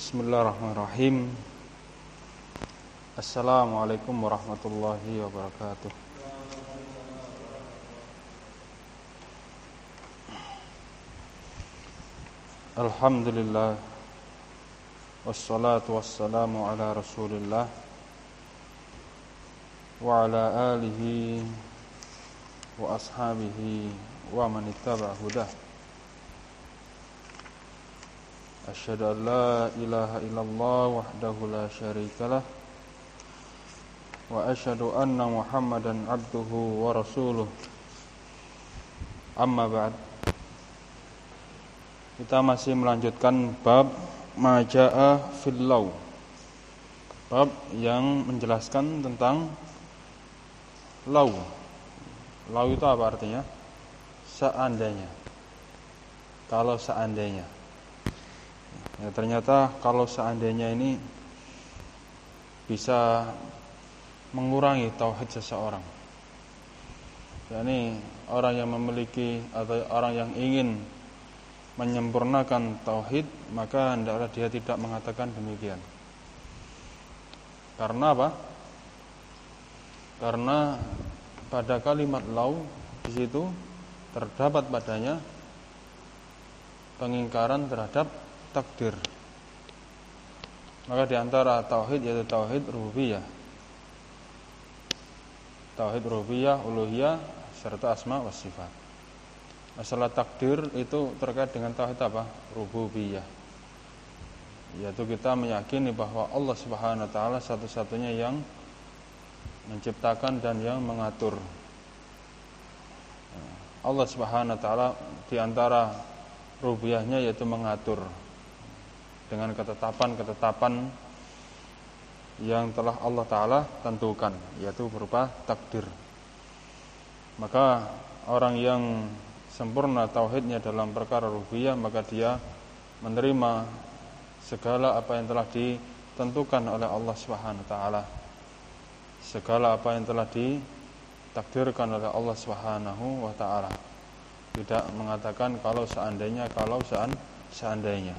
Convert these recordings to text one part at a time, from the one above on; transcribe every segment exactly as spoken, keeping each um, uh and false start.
Bismillahirrahmanirrahim. Assalamualaikum warahmatullahi wabarakatuh. Alhamdulillah, wassalatu wassalamu ala rasulillah wa ala alihi wa ashabihi wa man ittaba'a hudah. Asyhadu an la ilaha illallah wahdahu la syarikalah wa asyhadu anna Muhammadan abduhu wa rasuluh. Amma ba'd. Kita masih melanjutkan bab majaa fil law. Bab yang menjelaskan tentang law. Law itu apa artinya? Seandainya. Kalau seandainya. Ya, ternyata kalau seandainya ini bisa mengurangi tauhid seseorang. Yani orang yang memiliki atau orang yang ingin menyempurnakan tauhid, maka hendaklah dia tidak mengatakan demikian. Karena apa? Karena pada kalimat lau di situ terdapat padanya pengingkaran terhadap takdir. Maka diantara tauhid yaitu tauhid rububiyah, tauhid rububiyah, uluhiyah serta asma wa sifat. Masalah takdir itu terkait dengan tauhid apa? Rububiyah. Yaitu kita meyakini bahwa Allah Subhanahu wa taala satu-satunya yang menciptakan dan yang mengatur. Allah Subhanahu wa taala diantara rububiyahnya yaitu mengatur dengan ketetapan-ketetapan yang telah Allah Ta'ala tentukan, yaitu berupa takdir. Maka orang yang sempurna tauhidnya dalam perkara rububiyah, maka dia menerima segala apa yang telah ditentukan oleh Allah Subhanahu wa taala, segala apa yang telah ditakdirkan oleh Allah Subhanahu wa taala. Tidak mengatakan kalau seandainya, kalau seandainya.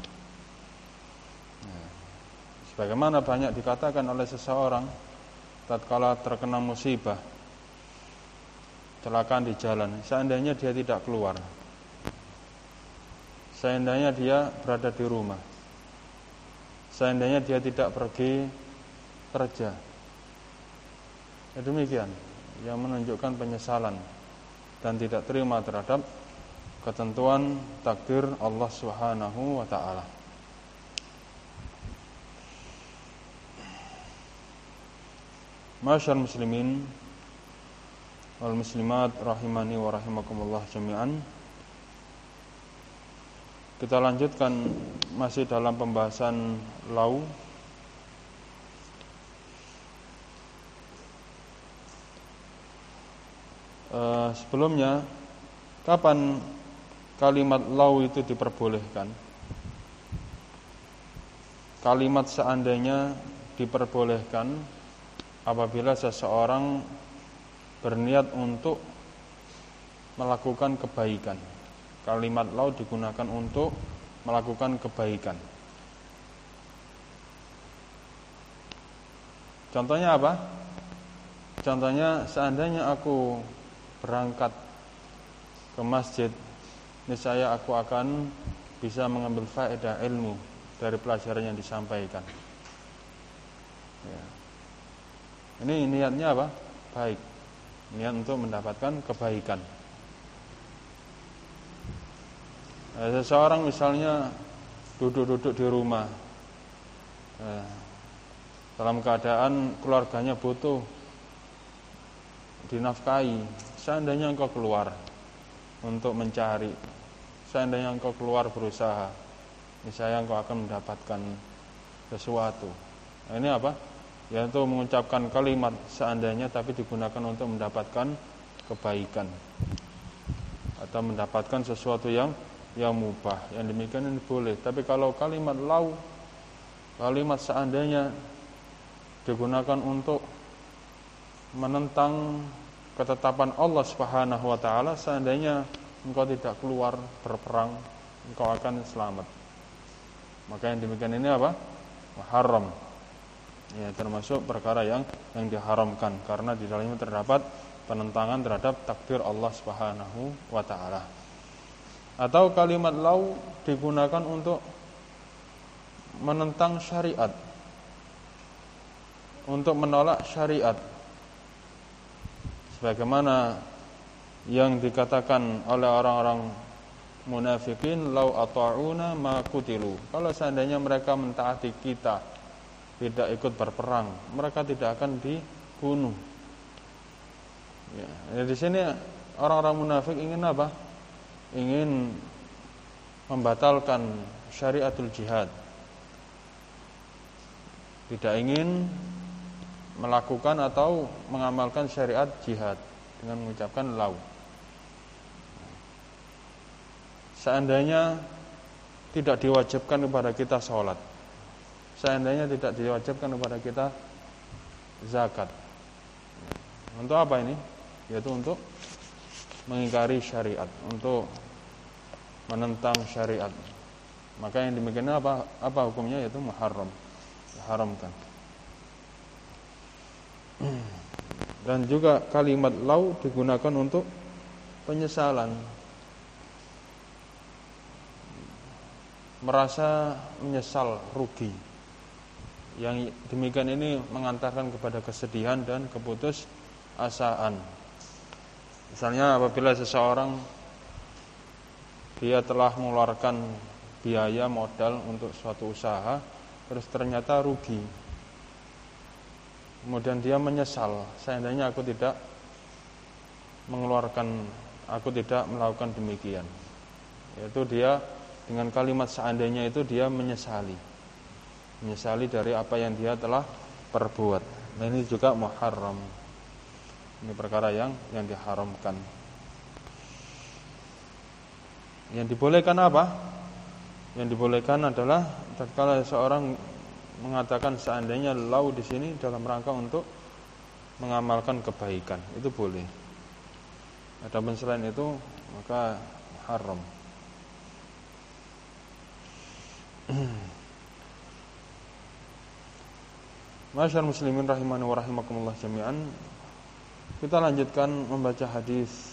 Bagaimana banyak dikatakan oleh seseorang tatkala terkena musibah, kecelakaan di jalan, seandainya dia tidak keluar, seandainya dia berada di rumah, seandainya dia tidak pergi kerja. Ya demikian, yang menunjukkan penyesalan dan tidak terima terhadap ketentuan takdir Allah Subhanahu wa taala. Masyaallah muslimin wal muslimat rahimani wa rahimakumullah jami'an. Kita lanjutkan masih dalam pembahasan lau. Uh, sebelumnya, kapan kalimat lau itu diperbolehkan? Kalimat seandainya diperbolehkan apabila seseorang berniat untuk melakukan kebaikan. Kalimat lau digunakan untuk melakukan kebaikan. Contohnya apa? Contohnya, seandainya aku berangkat ke masjid, niscaya aku akan bisa mengambil faedah ilmu dari pelajaran yang disampaikan. Ya. Ini niatnya apa? Baik. Niat untuk mendapatkan kebaikan. Nah, seseorang misalnya duduk-duduk di rumah, eh, dalam keadaan keluarganya butuh dinafkahi. Seandainya engkau keluar untuk mencari, seandainya engkau keluar berusaha, niscaya engkau akan mendapatkan sesuatu. Nah, ini apa? Yaitu mengucapkan kalimat seandainya tapi digunakan untuk mendapatkan kebaikan atau mendapatkan sesuatu yang yang mubah. Yang demikian ini boleh. Tapi kalau kalimat lau, kalimat seandainya digunakan untuk menentang ketetapan Allah Subhanahu wa taala, seandainya engkau tidak keluar berperang, engkau akan selamat. Maka yang demikian ini apa? muharram. Ya, termasuk perkara yang yang diharamkan karena di dalamnya terdapat penentangan terhadap takdir Allah Subhanahu wa taala. Atau kalimat lau digunakan untuk menentang syariat, untuk menolak syariat, sebagaimana yang dikatakan oleh orang-orang munafikin, lau ata'una ma kutilu. Kalau seandainya mereka mentaati kita, tidak ikut berperang, mereka tidak akan dibunuh. Ya, di sini orang-orang munafik ingin apa? Ingin membatalkan syariatul jihad. Tidak ingin melakukan atau mengamalkan syariat jihad dengan mengucapkan lau. Seandainya tidak diwajibkan kepada kita sholat, seandainya tidak diwajibkan kepada kita zakat, untuk apa ini? Yaitu untuk mengingkari syariat, untuk menentang syariat. Maka yang demikian apa? Apa hukumnya? Yaitu muharram, diharamkan. Dan juga kalimat lau digunakan untuk penyesalan, merasa menyesal, rugi. Yang demikian ini mengantarkan kepada kesedihan dan keputusasaan. Misalnya apabila seseorang dia telah mengeluarkan biaya modal untuk suatu usaha, terus ternyata rugi. Kemudian dia menyesal, seandainya aku tidak mengeluarkan, aku tidak melakukan demikian. Yaitu dia dengan kalimat seandainya itu dia menyesali. Menyesali dari apa yang dia telah perbuat. Nah, ini juga muharram. Ini perkara yang yang diharamkan. Yang dibolehkan apa? Yang dibolehkan adalah tatkala seorang mengatakan seandainya lau di sini dalam rangka untuk mengamalkan kebaikan, itu boleh. Adapun selain itu maka haram. Masyaallah muslimin rahimani wa rahimakumullah jami'an. Kita lanjutkan membaca hadis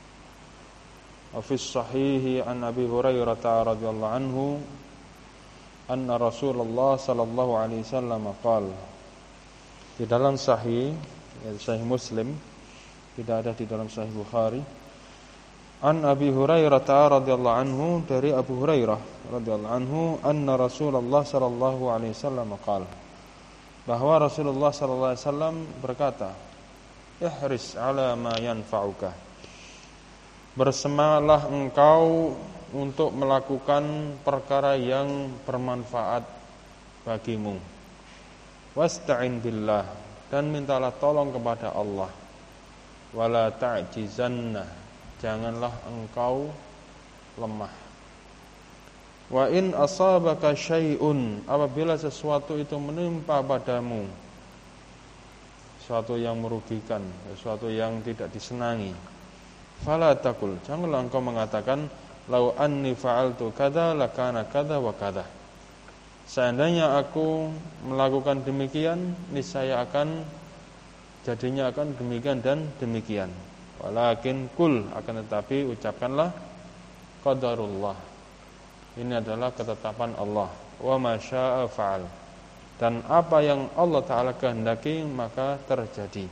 Fi sahihi an Abi Hurairah radhiyallahu anhu anna Rasulullah sallallahu alaihi wasallam qala. Di dalam sahih, yaitu sahih Muslim, tidak ada di dalam sahih Bukhari. An Abi Hurairah radhiyallahu anhu, dari Abu Hurairah radhiyallahu anhu, anna Rasulullah sallallahu alaihi wasallam qala, bahwa Rasulullah sallallahu alaihi wasallam berkata, ihris ala ma yanfa'uka, bersemangatlah engkau untuk melakukan perkara yang bermanfaat bagimu. Wasta'in billah, dan mintalah tolong kepada Allah. Wala ta'jizanna, janganlah engkau lemah. Wa in asabaka syai'un, apabila sesuatu itu menimpa padamu, sesuatu yang merugikan, sesuatu yang tidak disenangi, fala taqul, janganlah engkau mengatakan lau anni fa'altu kadza lakana kadza wa kadza, seandainya aku melakukan demikian niscaya akan jadinya akan demikian dan demikian. Walakin kul, akan tetapi ucapkanlah qadarullah, ini adalah ketetapan Allah. Wa ma syaa fa'al, dan apa yang Allah Ta'ala kehendaki maka terjadi.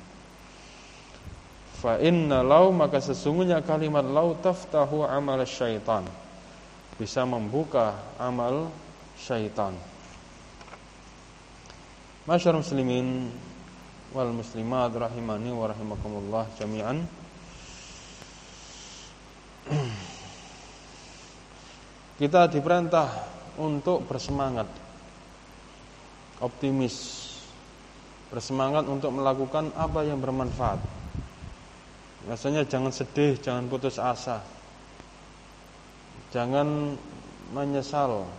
Fa inna lau, maka sesungguhnya kalimat lau taftahu amal syaitan, bisa membuka amal syaitan. Masyaallah muslimin wal muslimat rahimani wa rahimakumullah jami'an. Kita diperintah untuk bersemangat, optimis, bersemangat untuk melakukan apa yang bermanfaat. Rasanya jangan sedih, jangan putus asa, jangan menyesal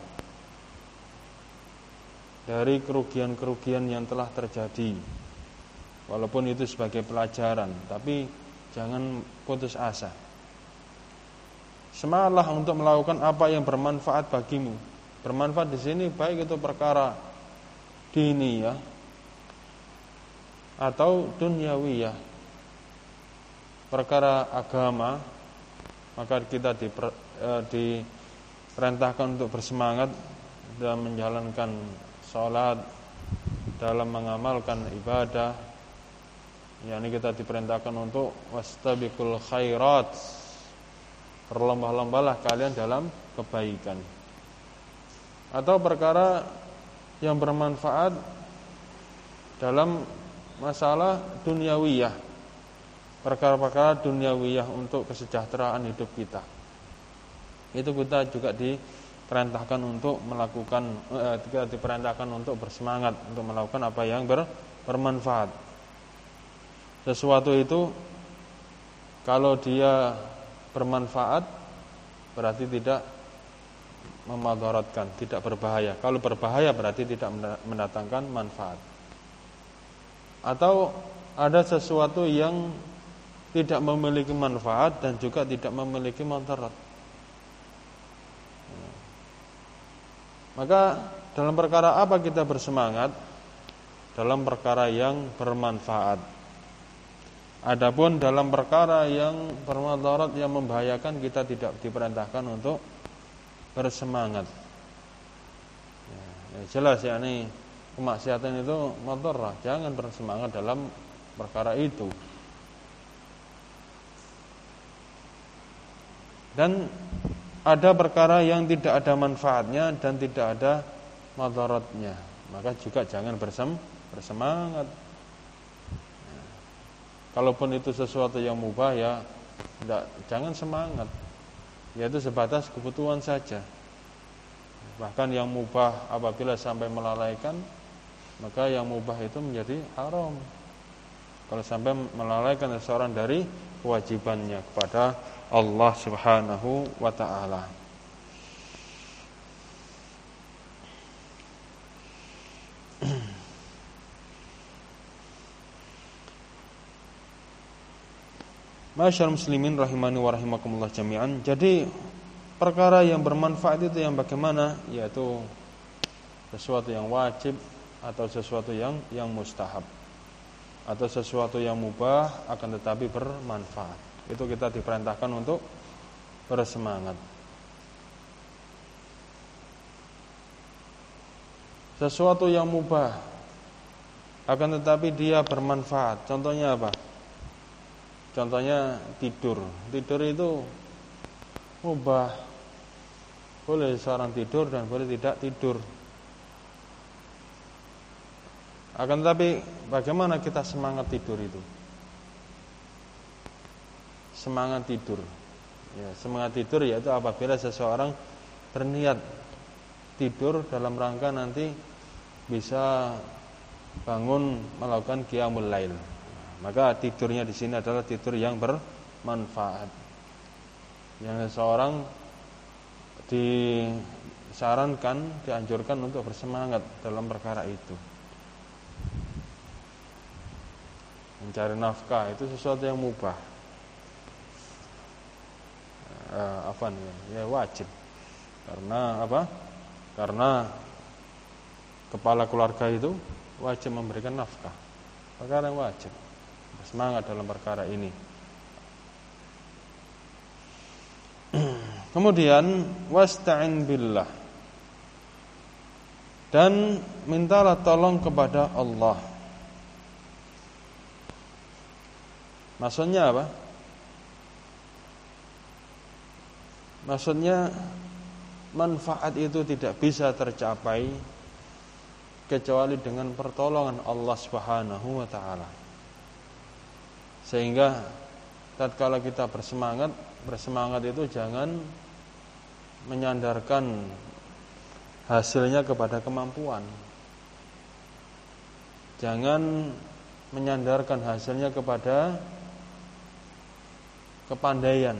dari kerugian-kerugian yang telah terjadi. Walaupun itu sebagai pelajaran, tapi jangan putus asa. Semangatlah untuk melakukan apa yang bermanfaat bagimu. Bermanfaat di sini baik itu perkara diniyah atau dunyawiyah, perkara agama, maka kita diper, eh, diperintahkan untuk bersemangat dalam menjalankan sholat, dalam mengamalkan ibadah. yakni kita diperintahkan untuk wastabiqul khairat, berlomba-lombalah kalian dalam kebaikan. Atau perkara yang bermanfaat dalam masalah duniawiyah, perkara-perkara duniawiyah untuk kesejahteraan hidup kita, itu kita juga diperintahkan untuk melakukan, eh, kita diperintahkan untuk bersemangat untuk melakukan apa yang ber, bermanfaat. Sesuatu itu kalau dia bermanfaat berarti tidak memadaratkan, tidak berbahaya. Kalau berbahaya berarti tidak mendatangkan manfaat. Atau ada sesuatu yang tidak memiliki manfaat dan juga tidak memiliki madarat. Maka dalam perkara apa kita bersemangat? Dalam perkara yang bermanfaat. Adapun dalam perkara yang bermadarat, yang membahayakan, kita tidak diperintahkan untuk bersemangat. Ya, ya jelas ya, ini kemaksiatan itu madarat, jangan bersemangat dalam perkara itu. Dan ada perkara yang tidak ada manfaatnya dan tidak ada madaratnya, maka juga jangan bersem, bersemangat. Ya. Kalaupun itu sesuatu yang mubah, ya tidak, jangan semangat. Yaitu sebatas kebutuhan saja. Bahkan yang mubah apabila sampai melalaikan, maka yang mubah itu menjadi haram kalau sampai melalaikan seseorang dari kewajibannya kepada Allah Subhanahu wa ta'ala. Masyaallah muslimin rahimani wa rahimakumullah jami'an. Jadi perkara yang bermanfaat itu yang bagaimana? Yaitu sesuatu yang wajib atau sesuatu yang yang mustahab, atau sesuatu yang mubah akan tetapi bermanfaat. Itu kita diperintahkan untuk bersemangat. Sesuatu yang mubah akan tetapi dia bermanfaat. Contohnya apa? Contohnya tidur. Tidur itu mubah. Boleh seorang tidur dan boleh tidak tidur. Akan tetapi bagaimana kita semangat tidur itu? Semangat tidur. Ya, semangat tidur yaitu apabila seseorang berniat tidur dalam rangka nanti bisa bangun melakukan qiyamul lail. Maka tidurnya di sini adalah tidur yang bermanfaat. Yang seseorang disarankan, dianjurkan untuk bersemangat dalam perkara itu. Mencari nafkah itu sesuatu yang mubah. Eh, apa nih? Ya wajib. Karena apa? Karena kepala keluarga itu wajib memberikan nafkah. Perkara yang wajib. Bersemangat dalam perkara ini. Kemudian wasta'in billah, dan mintalah tolong kepada Allah. Maksudnya apa? Maksudnya manfaat itu tidak bisa tercapai kecuali dengan pertolongan Allah Subhanahu wa ta'ala. Sehingga tatkala kita bersemangat, bersemangat itu jangan menyandarkan hasilnya kepada kemampuan. Jangan menyandarkan hasilnya kepada kepandaian,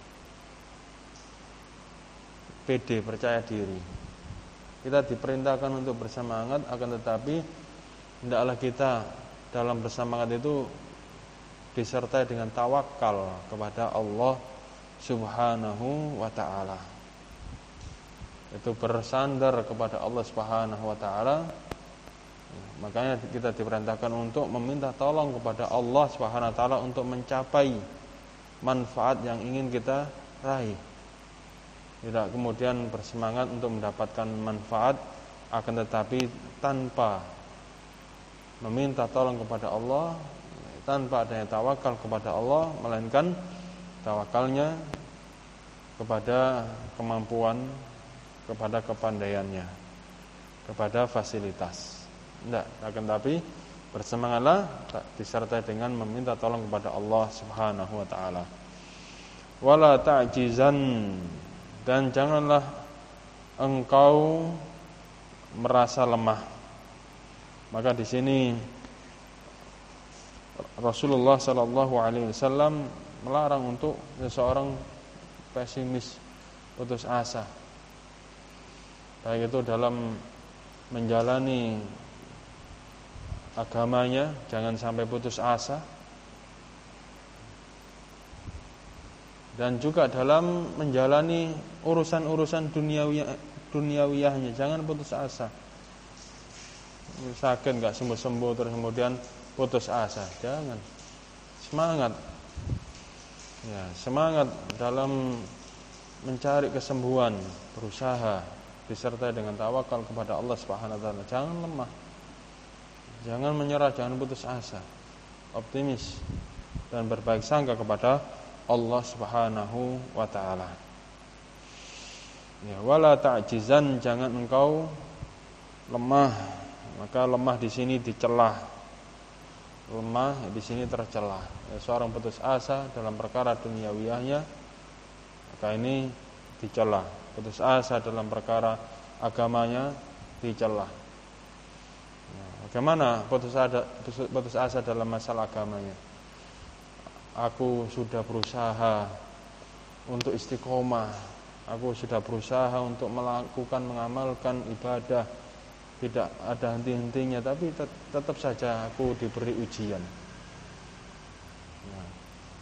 pede, percaya diri. Kita diperintahkan untuk bersemangat, akan tetapi hendaklah kita dalam bersemangat itu disertai dengan tawakal kepada Allah Subhanahu wa ta'ala. Itu bersandar kepada Allah Subhanahu wa ta'ala Makanya kita diperintahkan untuk meminta tolong kepada Allah Subhanahu wa taala untuk mencapai manfaat yang ingin kita raih. Tidak kemudian bersemangat untuk mendapatkan manfaat akan tetapi tanpa meminta tolong kepada Allah, tanpa adanya tawakal kepada Allah, melainkan tawakalnya kepada kemampuan, kepada kepandaiannya, kepada fasilitas. Tidak, akan tapi bersemangatlah disertai dengan meminta tolong kepada Allah Subhanahu wa taala. Wala ta'jizan, dan janganlah engkau merasa lemah. Maka di sini Rasulullah sallallahu alaihi wasallam melarang untuk seseorang pesimis, putus asa. Baik itu dalam menjalani agamanya, jangan sampai putus asa. Dan juga dalam menjalani urusan-urusan duniawiyah, duniawiyahnya, jangan putus asa. Sakit enggak sembuh-sembuh terus kemudian putus asa, jangan. Semangat. Ya, semangat dalam mencari kesembuhan, berusaha disertai dengan tawakal kepada Allah Subhanahu wa taala. Jangan lemah. Jangan menyerah, jangan putus asa. Optimis dan berbaik sangka kepada Allah Subhanahu wa taala. Ya, wala ta'jizan, jangan engkau lemah. Maka lemah di sini dicela. Lemah di sini tercela. Ya, seorang putus asa dalam perkara duniawiyahnya, maka ini dicela. Putus asa dalam perkara agamanya dicela. Bagaimana putus asa, putus asa dalam masalah agamanya? Aku sudah berusaha untuk istiqomah. Aku sudah berusaha untuk melakukan, mengamalkan ibadah. Tidak ada henti-hentinya, tapi tetap saja aku diberi ujian. Nah,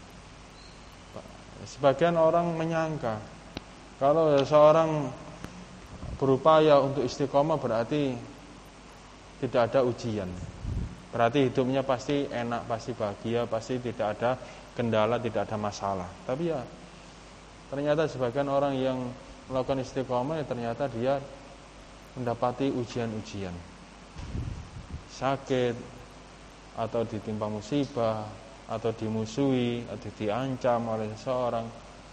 sebagian orang menyangka kalau seorang berupaya untuk istiqomah berarti tidak ada ujian. Berarti hidupnya pasti enak, pasti bahagia, pasti tidak ada kendala, tidak ada masalah. Tapi ya ternyata sebagian orang yang melakukan istiqomah ya ternyata dia mendapati ujian-ujian. Sakit, atau ditimpa musibah, atau dimusuhi, atau diancam oleh seseorang.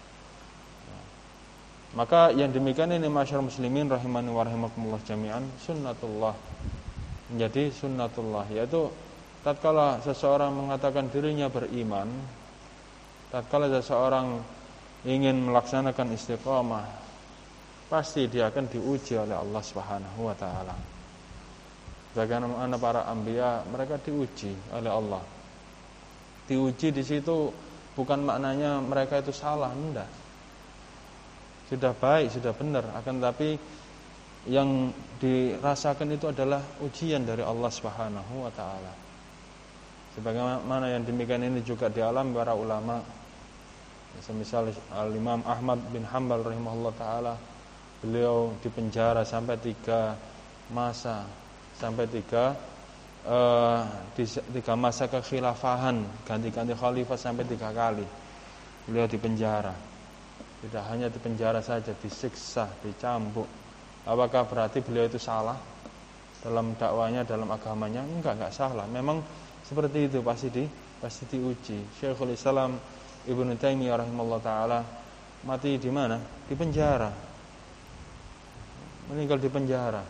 Maka yang demikian ini masyarakat muslimin rahimani wa rahimakumullah jami'an, sunnatullah. Menjadi sunnatullah, yaitu tatkala seseorang mengatakan dirinya beriman, tatkala seseorang ingin melaksanakan istiqamah, pasti dia akan diuji oleh Allah Subhanahu wa taala. Bagaimana para anbiya, mereka diuji oleh Allah. Diuji di situ bukan maknanya mereka itu salah, enggak. Sudah baik, sudah benar, akan tapi yang dirasakan itu adalah ujian dari Allah Subhanahu wa taala. Sebagaimana yang demikian ini juga dialami para ulama. Semisal Al-Imam Ahmad bin Hanbal rahimahullah taala, beliau dipenjara sampai tiga masa, sampai tiga uh, di, tiga masa kekhilafahan, ganti-ganti khalifah sampai tiga kali. Beliau dipenjara. Tidak hanya dipenjara saja, disiksa, dicambuk. Apakah berarti beliau itu salah dalam dakwanya, dalam agamanya? Enggak, enggak salah. Memang seperti itu, pasti di pasti diuji. Syekhul Islam Ibnu Taimiyah rahimahullah taala mati di mana? Di penjara. Meninggal di penjara.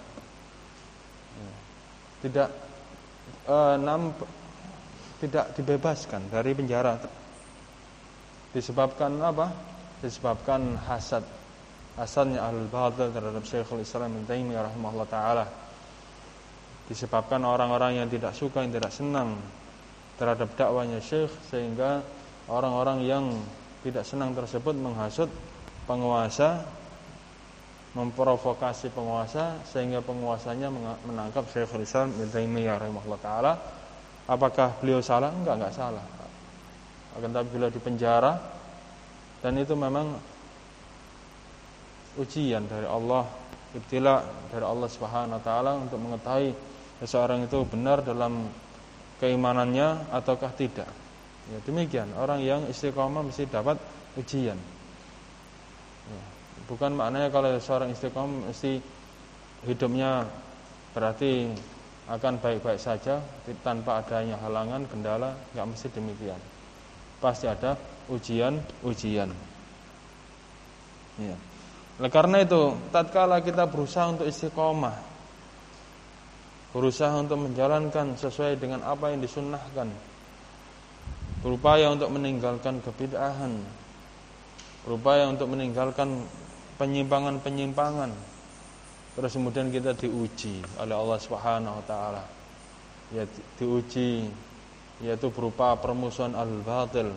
Tidak eh, namp, tidak dibebaskan dari penjara. Disebabkan apa? Disebabkan hasad. Hasadnya ahlul batil terhadap Syekhul Islam Ibnu Taimiyah rahimahullah taala. Disebabkan orang-orang yang tidak suka, yang tidak senang terhadap dakwanya Syekh, sehingga orang-orang yang tidak senang tersebut menghasut penguasa, memprovokasi penguasa, sehingga penguasanya menangkap Syekhul Islam Ibnu Taimiyah rahimahullah taala. Apakah beliau salah? Enggak, enggak salah. Akan tapi beliau dipenjara, dan itu memang ujian dari Allah, ibtila dari Allah Subhanahu wa taala untuk mengetahui seseorang itu benar dalam keimanannya ataukah tidak. Ya, demikian orang yang istiqomah mesti dapat ujian. Ya, bukan maknanya kalau seorang istiqomah mesti hidupnya berarti akan baik-baik saja tanpa adanya halangan, kendala, enggak mesti demikian. Pasti ada ujian-ujian. Ya. Oleh karena itu, tatkala kita berusaha untuk istiqomah, berusaha untuk menjalankan sesuai dengan apa yang disunnahkan, berupaya untuk meninggalkan kebid'ahan, berupaya untuk meninggalkan penyimpangan-penyimpangan, terus kemudian kita diuji oleh Allah Subhanahu wa taala. Ya, diuji yaitu berupa permusuhan al-batil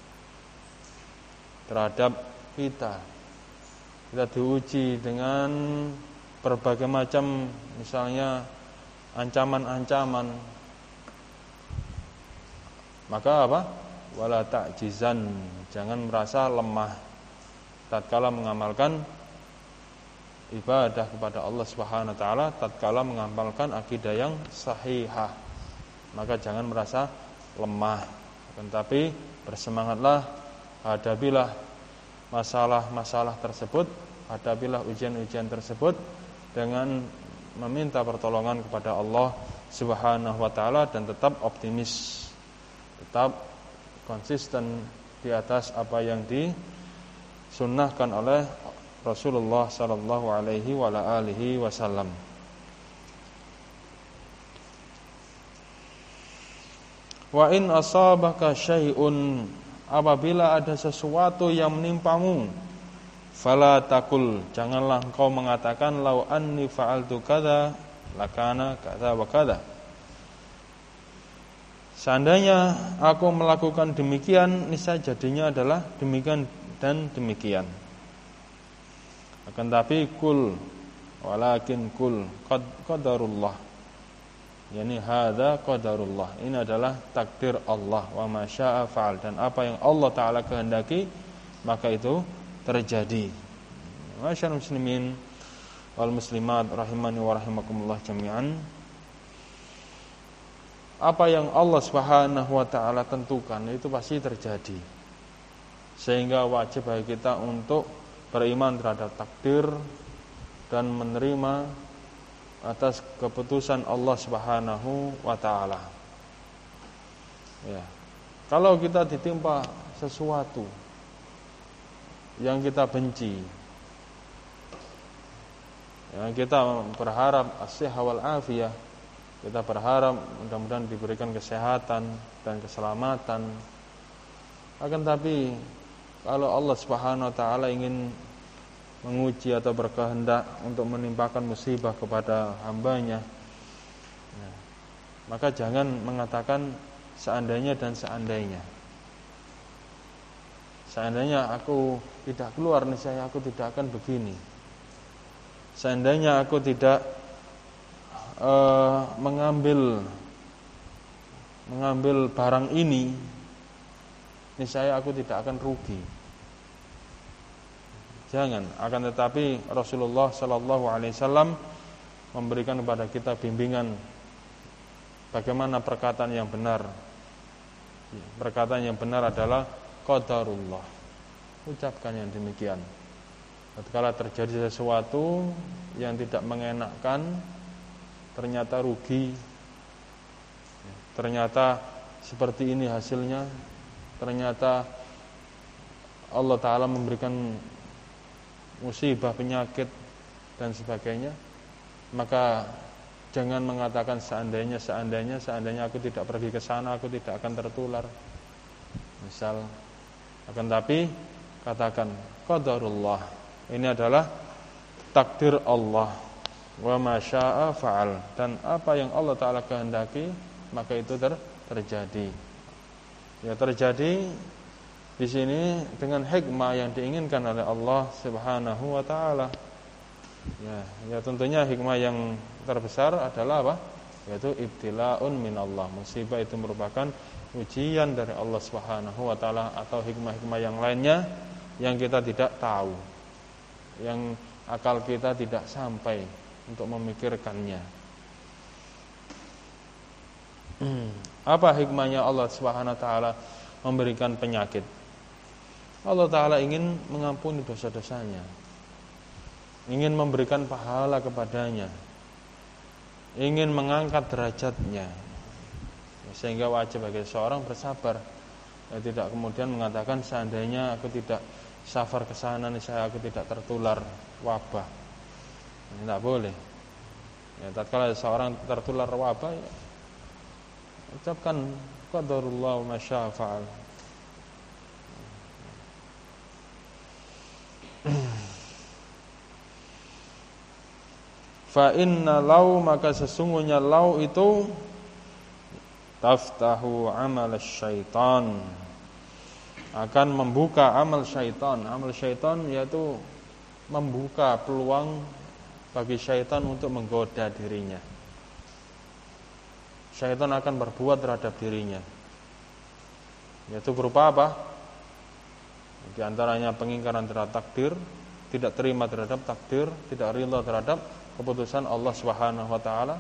terhadap kita. Kita diuji dengan berbagai macam misalnya ancaman-ancaman. Maka apa? Wala ta'jizan, jangan merasa lemah tatkala mengamalkan ibadah kepada Allah Subhanahu wa taala, tatkala mengamalkan akidah yang sahihah. Maka jangan merasa lemah, tetapi bersemangatlah, hadapilah masalah-masalah tersebut, hadapilah ujian-ujian tersebut dengan meminta pertolongan kepada Allah Subhanahu wa taala dan tetap optimis, tetap konsisten di atas apa yang disunnahkan oleh Rasulullah sallallahu alaihi wa alihi wasallam. Wa in asabaka syai'un, apabila ada sesuatu yang menimpamu, fala takul, janganlah engkau mengatakan lau anni fa'altu kadza lakana kadza wa kadza. Seandainya aku melakukan demikian, niscaya jadinya adalah demikian dan demikian. Akan tapi kul, walakin kul qad qadarullah, yakni hadza qadarullah, ini adalah takdir Allah, wa ma syaa fa'al, dan apa yang Allah taala kehendaki maka itu terjadi. Masyaallah muslimin wal muslimat rahimani wa rahimakumullah jami'an. Apa yang Allah Subhanahu wa taala tentukan itu pasti terjadi. Sehingga wajib bagi kita untuk beriman terhadap takdir dan menerima atas keputusan Allah Subhanahu wa taala. Ya. Kalau kita ditimpa sesuatu yang kita benci, yang kita berharap as-sihah wal afiyah, kita berharap mudah-mudahan diberikan kesehatan dan keselamatan. Akan tapi kalau Allah Subhanahu wa taala ingin menguji atau berkehendak untuk menimpakan musibah kepada hambanya, ya, maka jangan mengatakan seandainya dan seandainya. Seandainya aku tidak keluar, niscaya aku tidak akan begini. Seandainya aku tidak uh, mengambil mengambil barang ini, niscaya aku tidak akan rugi. Jangan, akan tetapi Rasulullah sallallahu alaihi wasallam memberikan kepada kita bimbingan bagaimana perkataan yang benar. Perkataan yang benar adalah qadarullah. Ucapkan yang demikian. Tatkala terjadi sesuatu yang tidak mengenakkan, ternyata rugi, ternyata seperti ini hasilnya, ternyata Allah Ta'ala memberikan musibah, penyakit dan sebagainya, maka jangan mengatakan seandainya, seandainya, seandainya aku tidak pergi ke sana, aku tidak akan tertular. Misal, akan tapi katakan qadarullah, ini adalah takdir Allah, wa ma syaa fa'al, dan apa yang Allah Ta'ala kehendaki maka itu ter- terjadi. Ya, terjadi di sini dengan hikmah yang diinginkan oleh Allah Subhanahu wa taala. Ya, ya tentunya hikmah yang terbesar adalah apa? Yaitu ibtilaun minallah. Musibah itu merupakan ujian dari Allah Subhanahu wa taala, atau hikmah-hikmah yang lainnya yang kita tidak tahu, yang akal kita tidak sampai untuk memikirkannya. Apa hikmahnya Allah Subhanahu wa taala memberikan penyakit? Allah taala ingin mengampuni dosa-dosanya, ingin memberikan pahala kepadanya, ingin mengangkat derajatnya, sehingga wajib bagi seorang bersabar. Ya, tidak kemudian mengatakan seandainya aku tidak safar ke sana nih, saya aku tidak tertular wabah. Ini tidak boleh. Ya, tatkala seorang tertular wabah, ya, ucapkan qadarullah ma syaa fa'al. Fa inna lau, maka sesungguhnya lau itu taftahu amal syaitan, akan membuka amal syaitan. Amal syaitan yaitu membuka peluang bagi syaitan untuk menggoda dirinya. Syaitan akan berbuat terhadap dirinya, yaitu berupa apa? Di antaranya pengingkaran terhadap takdir, tidak terima terhadap takdir, tidak rela terhadap keputusan Allah Subhanahu wa taala.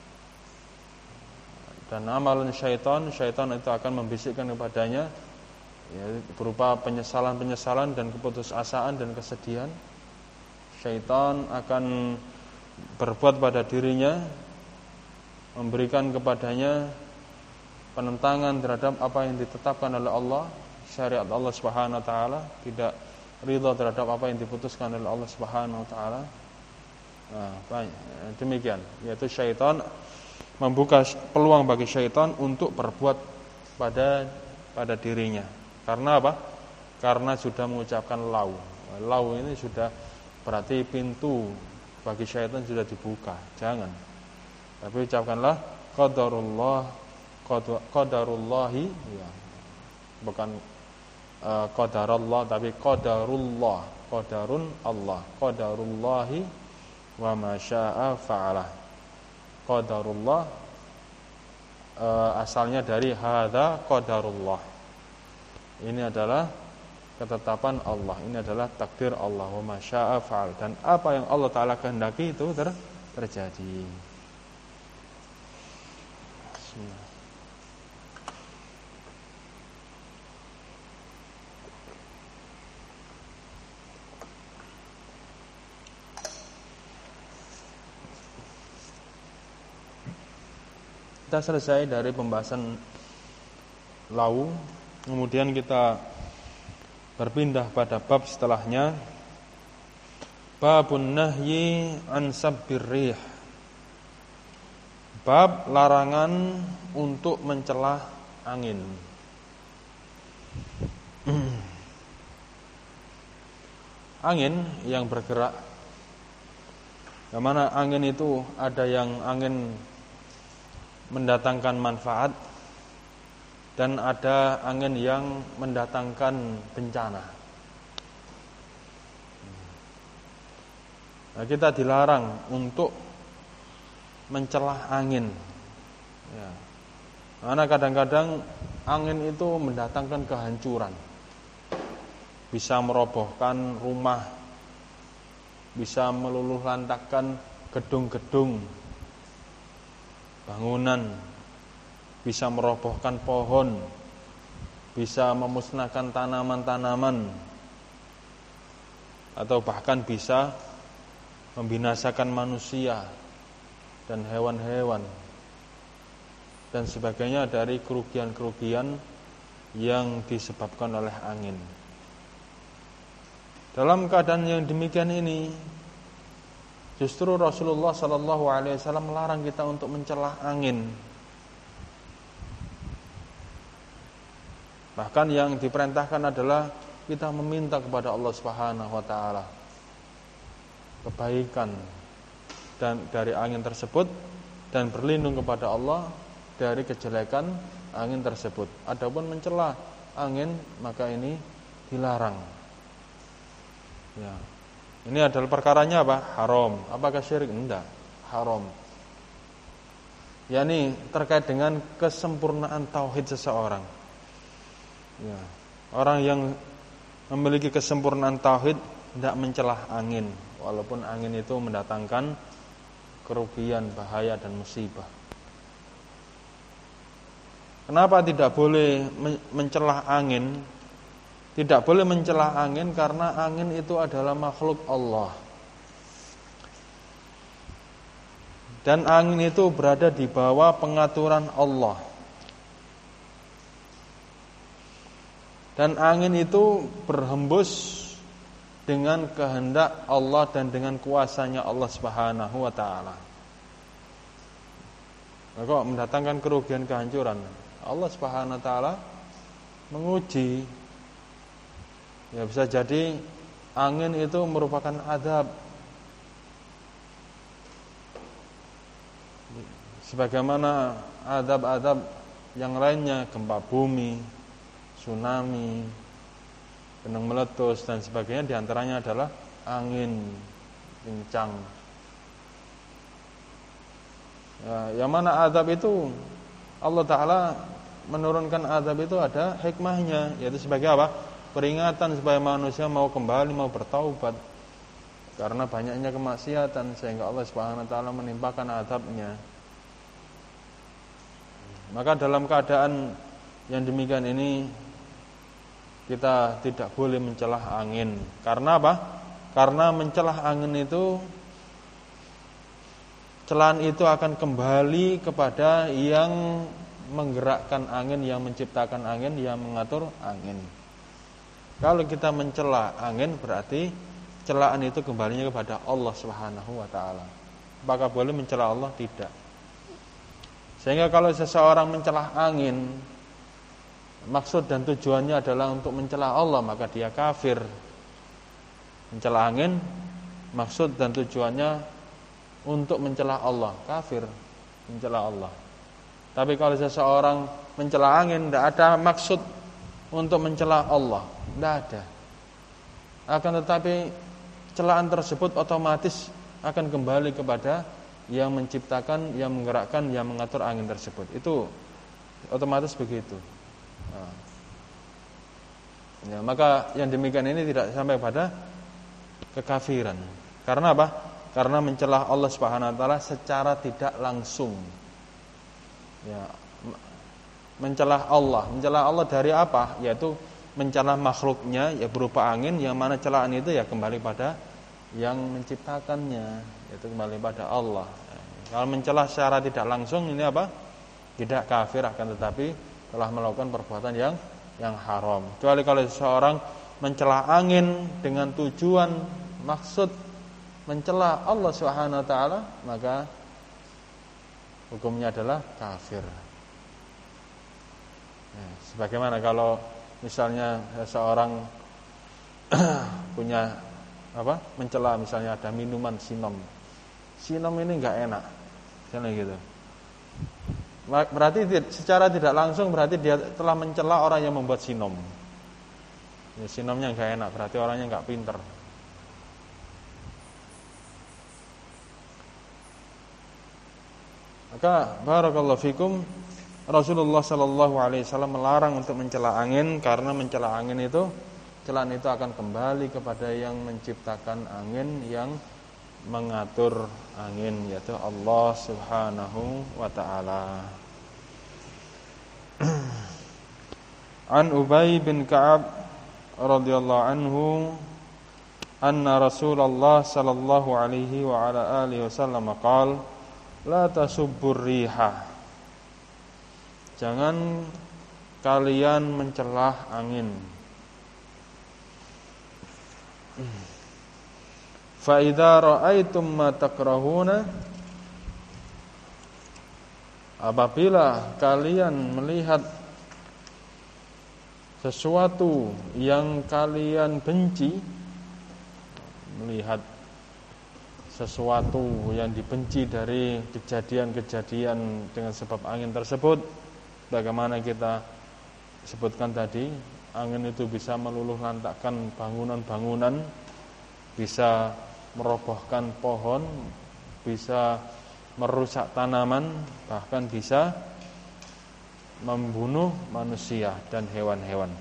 Dan amalan syaitan, syaitan itu akan membisikkan kepadanya, ya, berupa penyesalan-penyesalan dan keputusasaan dan kesedihan. Syaitan akan berbuat pada dirinya, memberikan kepadanya penentangan terhadap apa yang ditetapkan oleh Allah, syariat Allah Subhanahu wa taala, tidak ridha terhadap apa yang diputuskan oleh Allah Subhanahu wa taala. Nah, demikian, yaitu syaitan membuka peluang bagi syaitan untuk berbuat pada pada dirinya. Karena apa? Karena sudah mengucapkan lau. Lau ini sudah berarti pintu bagi syaitan sudah dibuka. Jangan. Tapi ucapkanlah qadarullah, qadarullahi, ya. Bukan uh, qadarullah, tapi qadarullah, qadarun Allah, qadarullahi wa ma syaa fa'alah. Qadarullah e, asalnya dari hadza qadarullah. Ini adalah ketetapan Allah, ini adalah takdir Allah, wa ma syaa fa'al, dan apa yang Allah taala kehendaki itu ter, terjadi. Bismillah. Kita selesai dari pembahasan lau, kemudian kita berpindah pada bab setelahnya, babun nahyi an sabbir rih, bab larangan untuk mencela angin. Angin yang bergerak, yang mana angin itu ada yang angin mendatangkan manfaat dan ada angin yang mendatangkan bencana. Nah, kita dilarang untuk mencelah angin, ya. Karena kadang-kadang angin itu mendatangkan kehancuran, bisa merobohkan rumah, bisa meluluh lantakkan gedung-gedung, bangunan, bisa merobohkan pohon, bisa memusnahkan tanaman-tanaman, atau bahkan bisa membinasakan manusia dan hewan-hewan dan sebagainya dari kerugian-kerugian yang disebabkan oleh angin. Dalam keadaan yang demikian ini, justru Rasulullah Sallallahu Alaihi Wasallam melarang kita untuk mencelah angin. Bahkan yang diperintahkan adalah kita meminta kepada Allah Subhanahu Wa Taala kebaikan dan dari angin tersebut, dan berlindung kepada Allah dari kejelekan angin tersebut. Adapun mencela angin, maka ini dilarang. Ya. Ini adalah perkaranya apa? Haram. Apakah syirik? Enggak, haram. yakni terkait dengan kesempurnaan tauhid seseorang. Ya. Orang yang memiliki kesempurnaan tauhid tidak mencelah angin, walaupun angin itu mendatangkan kerugian, bahaya dan musibah. Kenapa tidak boleh mencelah angin? Tidak boleh mencelah angin karena angin itu adalah makhluk Allah. Dan angin itu berada di bawah pengaturan Allah. Dan angin itu berhembus dengan kehendak Allah dan dengan kuasanya Allah Subhanahu wa taala. Kok mendatangkan kerugian kehancuran? Allah Subhanahu wa taala menguji. Ya bisa jadi angin itu merupakan azab. Sebagaimana azab-azab yang lainnya, gempa bumi, tsunami, gunung meletus dan sebagainya, diantaranya adalah angin kencang. Ya, yang mana azab itu Allah Ta'ala menurunkan azab itu ada hikmahnya, yaitu sebagai apa? Peringatan supaya manusia mau kembali, mau bertaubat. Karena banyaknya kemaksiatan sehingga Allah Subhanahu wa taala menimpakan azabnya. Maka dalam keadaan yang demikian ini kita tidak boleh mencelah angin. Karena apa? Karena mencelah angin itu, celaan itu akan kembali kepada yang menggerakkan angin, yang menciptakan angin, yang mengatur angin. Kalau kita mencela angin berarti celaan itu kembalinya kepada Allah Subhanahu wa taala. Apakah boleh mencela Allah? Tidak. Sehingga kalau seseorang mencela angin, maksud dan tujuannya adalah untuk mencela Allah, maka dia kafir. Mencela angin, maksud dan tujuannya untuk mencela Allah, kafir, mencela Allah. Tapi kalau seseorang mencela angin, tidak ada maksud untuk mencela Allah, tidak ada. Akan tetapi celaan tersebut otomatis akan kembali kepada yang menciptakan, yang menggerakkan, yang mengatur angin tersebut. Itu otomatis begitu. Nah. Ya, maka yang demikian ini tidak sampai pada kekafiran. Karena apa? Karena mencelah Allah Subhanahu wa taala secara tidak langsung. Ya, mencelah Allah, mencelah Allah dari apa? Yaitu mencelah makhluknya, ya berupa angin, yang mana celaan itu ya kembali pada yang menciptakannya, yaitu kembali pada Allah. Kalau mencelah secara tidak langsung ini apa? Tidak kafir, akan tetapi telah melakukan perbuatan yang yang haram. Kecuali kalau seseorang mencelah angin dengan tujuan maksud mencelah Allah Subhanahu wa taala, maka hukumnya adalah kafir. Ya, sebagaimana kalau misalnya seseorang punya apa? Mencela misalnya ada minuman sinom. Sinom ini enggak enak. Misalnya gitu. Berarti secara tidak langsung berarti dia telah mencela orang yang membuat sinom. Ya, sinomnya enggak enak, berarti orangnya enggak pinter. Maka barakallahu fikum, Rasulullah sallallahu alaihi wasallam melarang untuk mencela angin, karena mencela angin itu, celaan itu akan kembali kepada yang menciptakan angin, yang mengatur angin, yaitu Allah Subhanahu wa taala. An Ubay bin Ka'ab radhiyallahu anhu anna Rasulullah sallallahu alaihi wa ala alihi wasallam qala la tasubbur riha. Jangan kalian mencelah angin. Fa idza ra'aitum ma takrahuna, apabila kalian melihat sesuatu yang kalian benci, melihat sesuatu yang dibenci dari kejadian-kejadian dengan sebab angin tersebut, bagaimana kita sebutkan tadi, angin itu bisa meluluh lantakkan bangunan-bangunan, bisa merobohkan pohon, bisa merusak tanaman, bahkan bisa membunuh manusia dan hewan-hewan.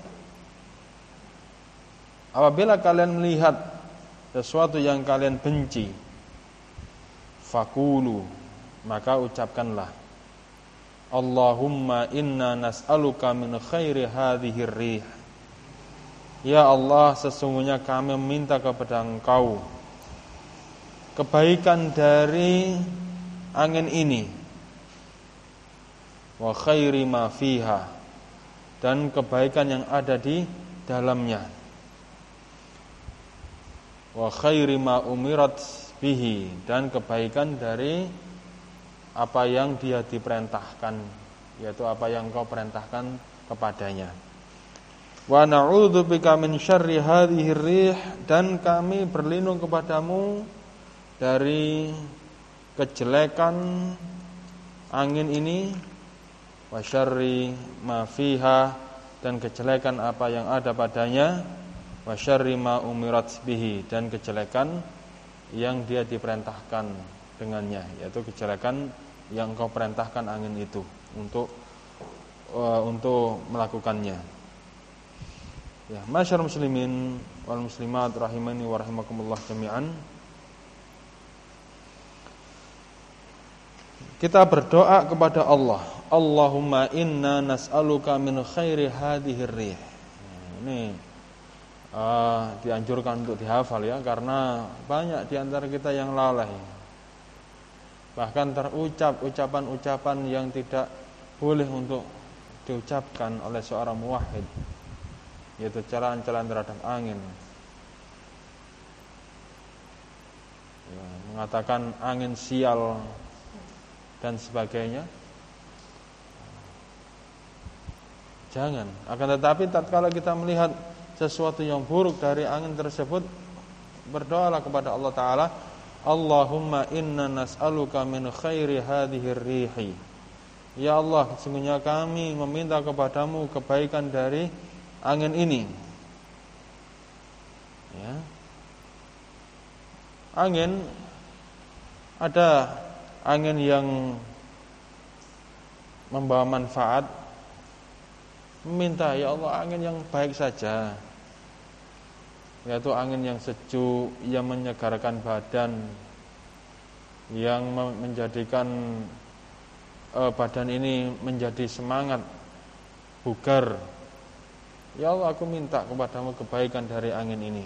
Apabila kalian melihat sesuatu yang kalian benci, fakulu, maka ucapkanlah, Allahumma inna nas'aluka min khairi hadhihi rih. Ya Allah, sesungguhnya kami meminta kepada Engkau kebaikan dari angin ini, wa khairi ma fiha, dan kebaikan yang ada di dalamnya, wa khairi ma umirat bihi, dan kebaikan dari apa yang dia diperintahkan, yaitu apa yang Engkau perintahkan kepadanya. Wa na'udzu bika min syarri hadhihi rih, dan kami berlindung kepadamu dari kejelekan angin ini, wa syarri ma fiha, dan kejelekan apa yang ada padanya, wa syarri ma umirat bihi, dan kejelekan yang dia diperintahkan dengannya, yaitu kejelekan yang Engkau perintahkan angin itu untuk uh, untuk melakukannya. Ya, masyarakat muslimin wal muslimat rahimani wa rahimakumullah jami'an. Kita berdoa kepada Allah, Allahumma inna nas'aluka min khairi hadhihi rih. Ini uh, dianjurkan untuk dihafal ya, karena banyak di antara kita yang lalai. Bahkan terucap ucapan-ucapan yang tidak boleh untuk diucapkan oleh seorang muwahhid, yaitu celaan-celaan terhadap angin. Ya, mengatakan angin sial dan sebagainya. Jangan. Akan tetapi tatkala kita melihat sesuatu yang buruk dari angin tersebut, berdoalah kepada Allah Ta'ala, Allahumma inna nas'aluka min khairi hadhihi rihi. Ya Allah, sesungguhnya kami meminta kepadamu kebaikan dari angin ini. Ya. Angin, ada angin yang membawa manfaat, meminta ya Allah angin yang baik saja, yaitu angin yang sejuk, yang menyegarkan badan, yang menjadikan eh, badan ini menjadi semangat, bugar. Ya Allah, aku minta kepadamu kebaikan dari angin ini.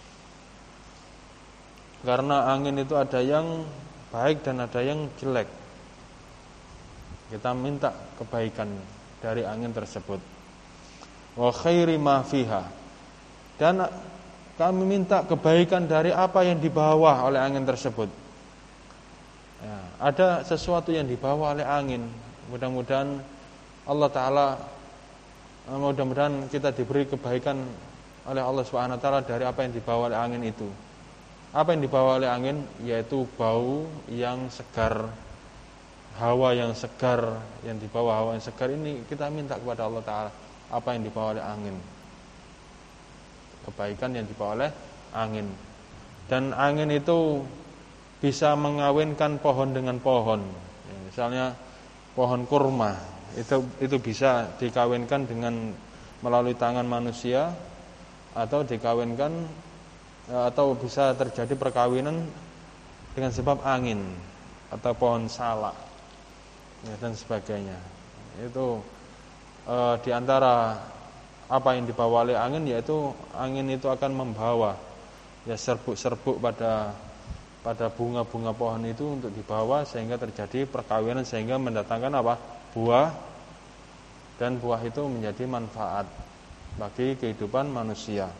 Karena angin itu ada yang baik dan ada yang jelek. Kita minta kebaikan dari angin tersebut. Wa khairi ma fiha, dan kami minta kebaikan dari apa yang dibawa oleh angin tersebut. Ya, ada sesuatu yang dibawa oleh angin. Mudah-mudahan Allah Ta'ala, mudah-mudahan kita diberi kebaikan oleh Allah Subhanahu Wa Ta'ala dari apa yang dibawa oleh angin itu. Apa yang dibawa oleh angin, yaitu bau yang segar, hawa yang segar. Yang dibawa hawa yang segar ini kita minta kepada Allah Ta'ala apa yang dibawa oleh angin, kebaikan yang dibawa oleh angin. Dan angin itu bisa mengawinkan pohon dengan pohon. Ya, misalnya pohon kurma itu itu bisa dikawinkan dengan melalui tangan manusia, atau dikawinkan atau bisa terjadi perkawinan dengan sebab angin, atau pohon salak ya, dan sebagainya. Itu e, di antara apa yang dibawa oleh angin, yaitu angin itu akan membawa ya serbuk-serbuk pada pada bunga-bunga pohon itu untuk dibawa, sehingga terjadi perkawinan, sehingga mendatangkan apa? Buah, dan buah itu menjadi manfaat bagi kehidupan manusia.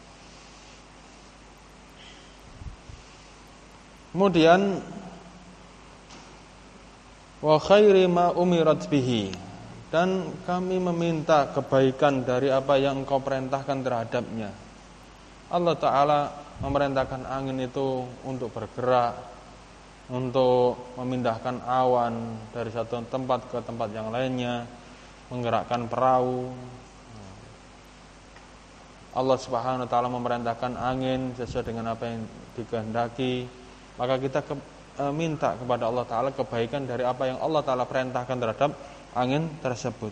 Kemudian wa khairi ma umirat bihi, dan kami meminta kebaikan dari apa yang Engkau perintahkan terhadapnya. Allah Ta'ala memerintahkan angin itu untuk bergerak, untuk memindahkan awan dari satu tempat ke tempat yang lainnya, menggerakkan perahu. Allah Subhanahu Wa Ta'ala memerintahkan angin sesuai dengan apa yang dikehendaki. Maka kita ke, e, minta kepada Allah Ta'ala kebaikan dari apa yang Allah Ta'ala perintahkan terhadap angin tersebut.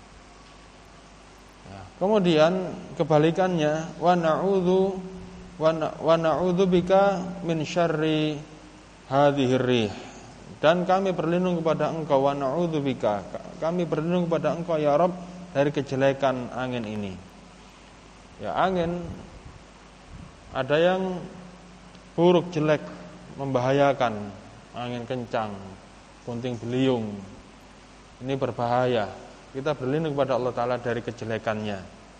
Ya. Kemudian kebalikannya, wa na'udzu wa na'udzu bika min syarri hadhihi rih, dan kami berlindung kepada Engkau, wa na'udzu bika, kami berlindung kepada Engkau ya Rabb dari kejelekan angin ini. Ya, angin ada yang buruk, jelek, membahayakan, angin kencang, puting beliung. Ini berbahaya. Kita berlindung kepada Allah Ta'ala dari kejelekannya.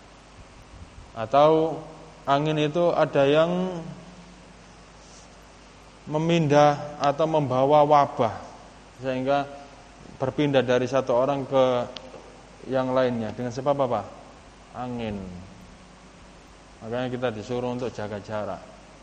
Atau angin itu ada yang memindah atau membawa wabah, sehingga berpindah dari satu orang ke yang lainnya dengan sebab apa? Angin. Makanya kita disuruh untuk jaga jarak.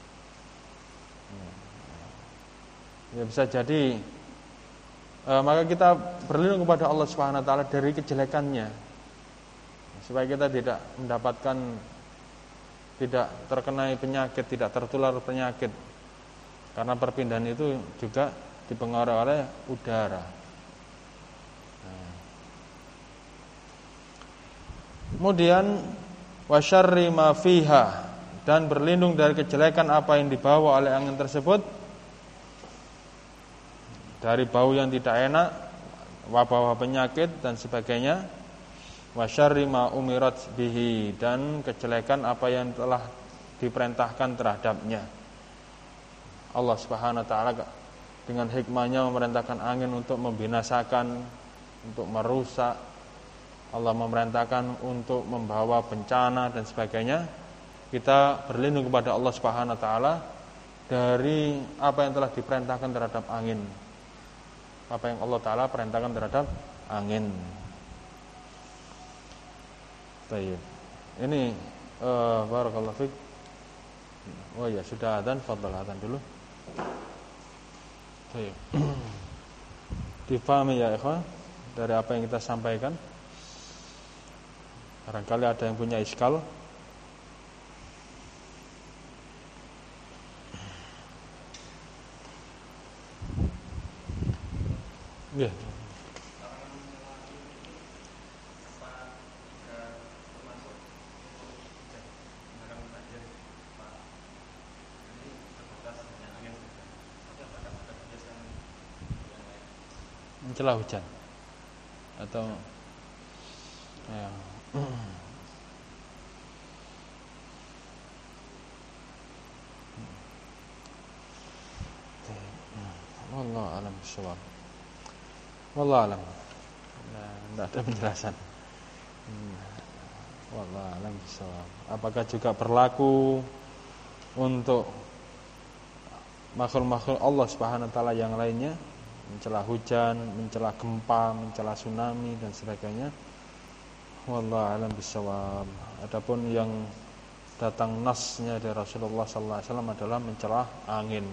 Ya, bisa jadi e, maka kita berlindung kepada Allah Subhanahu wa taala dari kejelekannya, supaya kita tidak mendapatkan, tidak terkena penyakit, tidak tertular penyakit. Karena perpindahan itu juga dipengaruhi oleh udara. Nah. Kemudian wasyarri ma fiha, dan berlindung dari kejelekan apa yang dibawa oleh angin tersebut, dari bau yang tidak enak, wabah penyakit dan sebagainya. Wasyarri ma umirat bihi, dan kejelekan apa yang telah diperintahkan terhadapnya. Allah Subhanahu wa taala dengan hikmahnya memerintahkan angin untuk membinasakan, untuk merusak. Allah memerintahkan untuk membawa bencana dan sebagainya. Kita berlindung kepada Allah Subhanahu wa taala dari apa yang telah diperintahkan terhadap angin. Apa yang Allah Ta'ala perintahkan terhadap angin. Baik. Ini uh, barakallahu fiik. Oh ya, sudah adzan, fadhal adzan dulu. Baik. Difahami ya ikhwan dari apa yang kita sampaikan? Barangkali ada yang punya iskal. Ya. Mencela hujan atau ya. Wallahu a'lam bishawab. Wallahu a'lam. Nah, tidak ada penjelasan. Wallahu a'lam bishawab. Apakah juga berlaku untuk makhluk-makhluk Allah Subhanahu wa taala yang lainnya? Mencela hujan, mencela gempa, mencela tsunami dan sebagainya. Wallahu a'lam bishawab. Adapun yang datang nasnya dari Rasulullah sallallahu alaihi wasallam adalah mencela angin.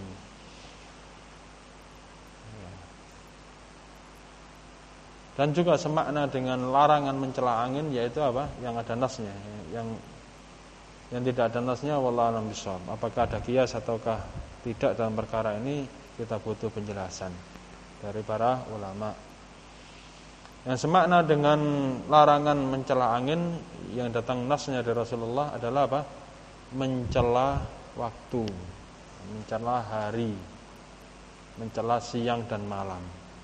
Dan juga semakna dengan larangan mencela angin, yaitu apa? Yang ada nasnya. Yang yang tidak ada nasnya, wallahu a'lam bishawab. Apakah ada qiyas ataukah tidak dalam perkara ini, kita butuh penjelasan dari para ulama. Yang semakna dengan larangan mencela angin yang datang nasnya dari Rasulullah adalah apa? Mencela waktu, mencela hari, mencela siang dan malam.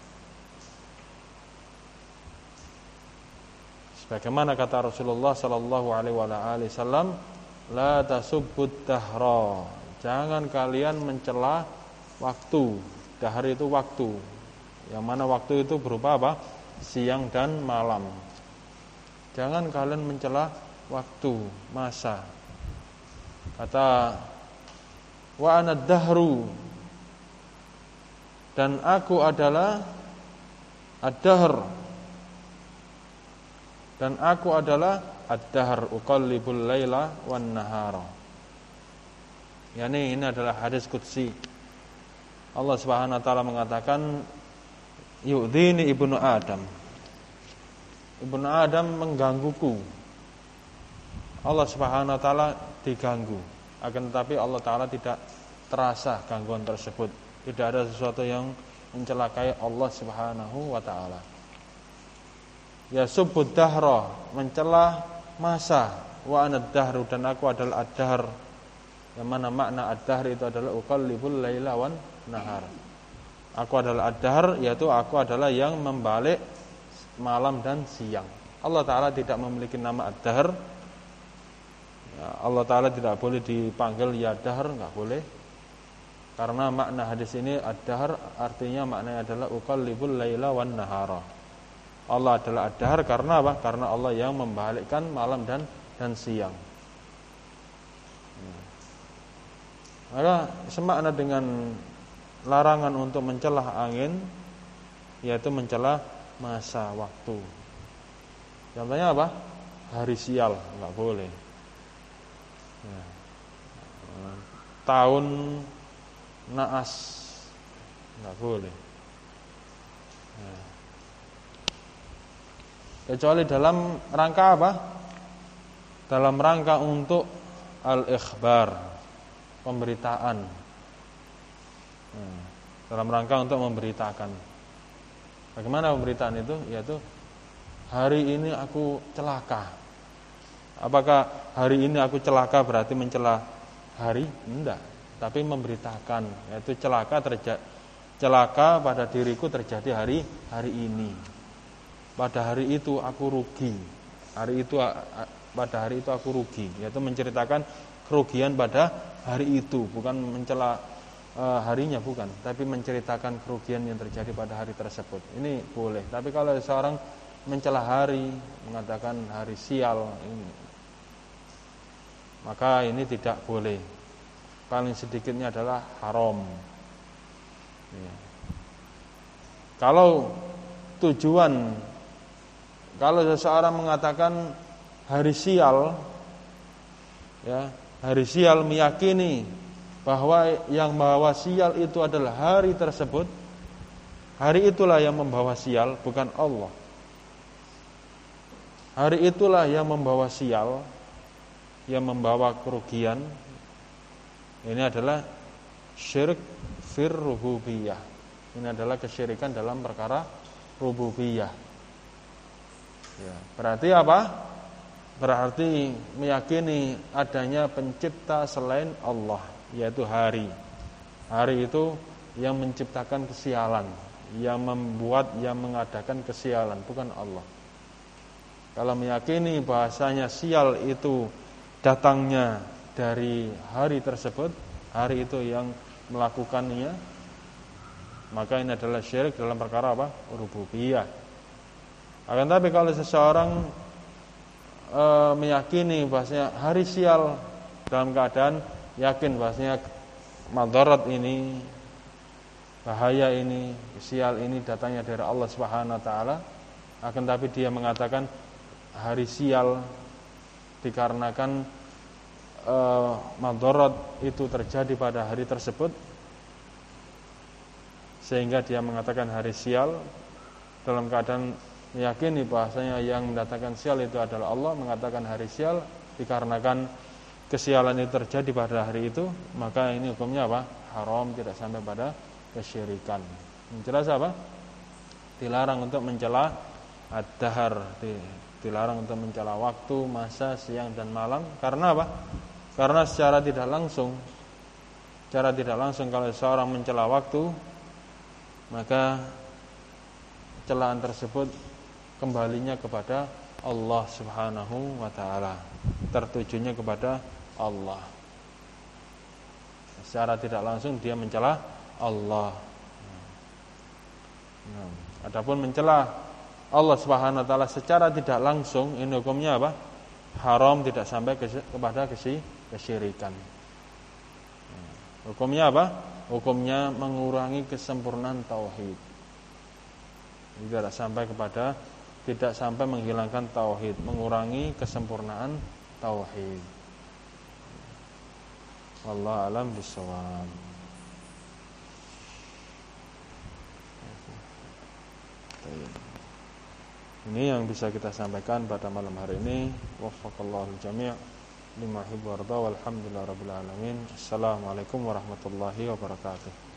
Sebagaimana kata Rasulullah sallallahu alaihi wasallam, la tasubbud dahra. Jangan kalian mencela waktu. Dahar itu waktu. Yang mana waktu itu berupa apa? Siang dan malam. Jangan kalian mencela waktu, masa. Kata wa ana dahru, dan aku adalah ad-dahr, dan aku adalah ad-dahr, uqallibul laila wan nahara. Yani ini adalah hadis qudsi. Allah Subhanahu wa taala mengatakan, yu'dhini ibnu Adam. Ibnu Adam menggangguku. Allah Subhanahu wa taala diganggu. Akan tetapi Allah taala tidak terasa gangguan tersebut. Tidak ada sesuatu yang mencelakai Allah Subhanahu wa taala. Ya subbud dahra, mencela masa, wa ana ad-dahru, dan aku adalah ad-dahr. Yang mana makna ad-dahr itu adalah uqallibul laila wan nahar. Aku adalah ad-dahr, yaitu aku adalah yang membalik malam dan siang. Allah Ta'ala tidak memiliki nama ad-dahr. Ya, Allah Ta'ala tidak boleh dipanggil ya dahr, enggak boleh. Karena makna hadis ini ad-dahr artinya maknanya adalah uqallibul laila wan nahara. Allah adalah ad-dahr karena apa? Karena Allah yang membalikkan malam dan dan siang. Ya. Maka semakna dengan larangan untuk mencelah angin, yaitu mencelah masa waktu. Contohnya apa? Hari sial, enggak boleh. Ya. Tahun naas, enggak boleh. Ya. Kecuali dalam rangka apa? Dalam rangka untuk al-ikhbar, pemberitaan. Ya. Dalam rangka untuk memberitakan. Bagaimana pemberitaan itu? Yaitu hari ini aku celaka. Apakah hari ini aku celaka berarti mencela hari? Enggak, tapi memberitakan, yaitu celaka terjadi, celaka pada diriku terjadi hari hari ini. Pada hari itu aku rugi. Hari itu pada hari itu aku rugi, yaitu menceritakan kerugian pada hari itu, bukan mencela uh, harinya, bukan, tapi menceritakan kerugian yang terjadi pada hari tersebut. Ini boleh. Tapi kalau seorang mencela hari, mengatakan hari sial, ini, maka ini tidak boleh. Paling sedikitnya adalah haram. Ya. Kalau tujuan, kalau seseorang mengatakan hari sial, ya, hari sial meyakini bahwa yang membawa sial itu adalah hari tersebut, hari itulah yang membawa sial, bukan Allah. Hari itulah yang membawa sial, yang membawa kerugian. Ini adalah syirik fir rububiyah. Ini adalah kesyirikan dalam perkara rububiyah. Ya, berarti apa? Berarti meyakini adanya pencipta selain Allah, yaitu hari. Hari itu yang menciptakan kesialan, yang membuat, yang mengadakan kesialan, bukan Allah. Kalau meyakini bahasanya sial itu datangnya dari hari tersebut, hari itu yang melakukannya, maka ini adalah syirik dalam perkara apa? Rububiyah. Akan tapi kalau seseorang e, meyakini bahasanya hari sial dalam keadaan yakin bahasanya madarat ini, bahaya ini, sial ini datangnya dari Allah Subhanahu wa taala, akan tapi dia mengatakan hari sial dikarenakan e, madarat itu terjadi pada hari tersebut, sehingga dia mengatakan hari sial dalam keadaan meyakini bahasanya yang mendatangkan sial itu adalah Allah, mengatakan hari sial dikarenakan kesialan itu terjadi pada hari itu, maka ini hukumnya apa? Haram, tidak sampai pada kesyirikan. Jelas apa? Dilarang untuk mencela ad-dahr, dilarang untuk mencela waktu, masa, siang dan malam. Karena apa? Karena secara tidak langsung, secara tidak langsung kalau seorang mencela waktu, maka celaan tersebut kembalinya kepada Allah Subhanahu wa taala, tertujunya kepada Allah. Secara tidak langsung dia mencela Allah. Nah, adapun mencela Allah Subhanahu wa taala secara tidak langsung, ini hukumnya apa? Haram, tidak sampai kepada kesyirikan. Hukumnya apa? Hukumnya mengurangi kesempurnaan tauhid. Tidak sampai kepada, tidak sampai menghilangkan tauhid, mengurangi kesempurnaan tauhid. Wallahu a'lam bishawab. Ini yang bisa kita sampaikan pada malam hari ini. Waffaqallahu jami' lima yuhibbu warda walhamdulillahirabbil alamin. Assalamualaikum warahmatullahi wabarakatuh.